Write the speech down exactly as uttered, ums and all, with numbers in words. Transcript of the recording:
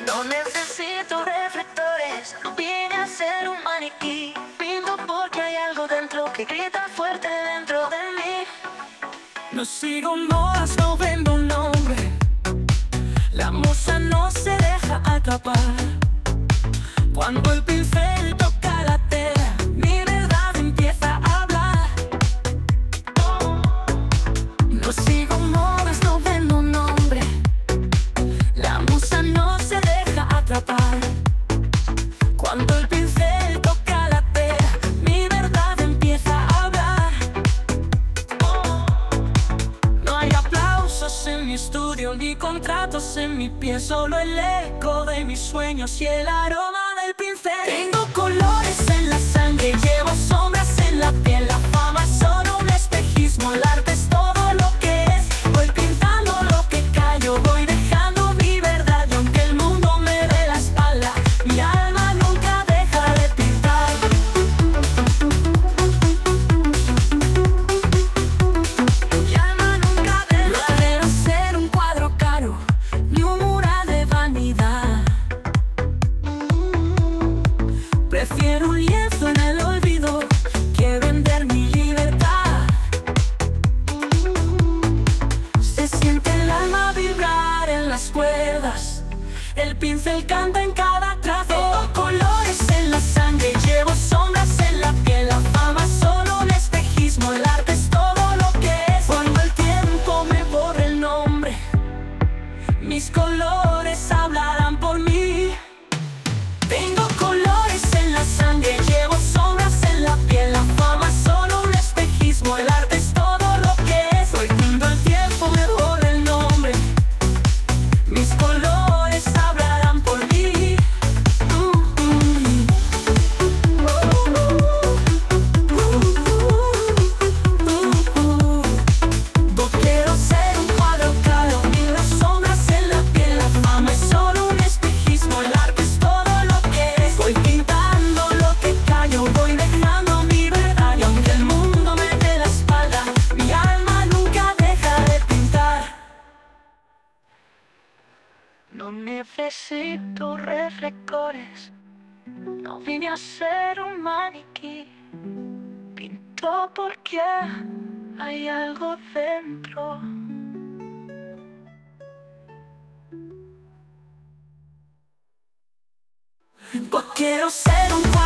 No necesito reflectores, no vine a ser un maniquí. Pinto porque hay algo dentro que grita fuerte dentro de mí. No sigo modas, no vendo nombre. La musa no se deja atrapar. Cuando el pincel toca la tela, mi verdad empieza a hablar. No sigo modas, no vendo nombre. La musa no se deja atrapar. Cuando el pincel toca la tela, mi verdad empieza a hablar. No hay aplausos en mi estudio, ni contratos en mi pie, solo el eco de mis sueños y el aroma del pincel. Tengo colores en la sangre, llevo sombras en la piel. La fama es solo un espejismo, el arte es todo lo que es. Voy pintando lo que callo, voy dejando mi verdad. Y aunque el mundo me dé la espalda, mi alma nunca deja de pintar. Mi alma nunca deja. No quiero ser un cuadro caro, ni un mural de vanidad. Prefiero un lienzo en el olvido que vender mi libertad. Se siente el alma vibrar en las cuerdas, el pincel canta en cada trazo. Tengo colores en la sangre, llevo sombras en la piel. La fama es solo un espejismo, el arte es todo lo que es. Cuando el tiempo me borre el nombre, mis colores hablarán por mí. Tengo colores en la sangre, llevo sombras en la piel. La fama es solo un espejismo, el arte es todo lo que es. Hoy cuando el tiempo me borre el nombre, mis colores hablarán por mí. Uh, uh, uh, uh, uh, uh. No quiero ser un cuadro caro, ni las sombras en la piel. La fama es solo un espejismo, el arte es todo lo que es. Voy pintando lo que callo, voy dejando mi verdad. Y aunque el mundo me dé la espalda, mi alma nunca deja de pintar. No necesito reflectores, no vine a ser un maniquí. Pinto porque hay algo dentro. No quiero ser un cuadro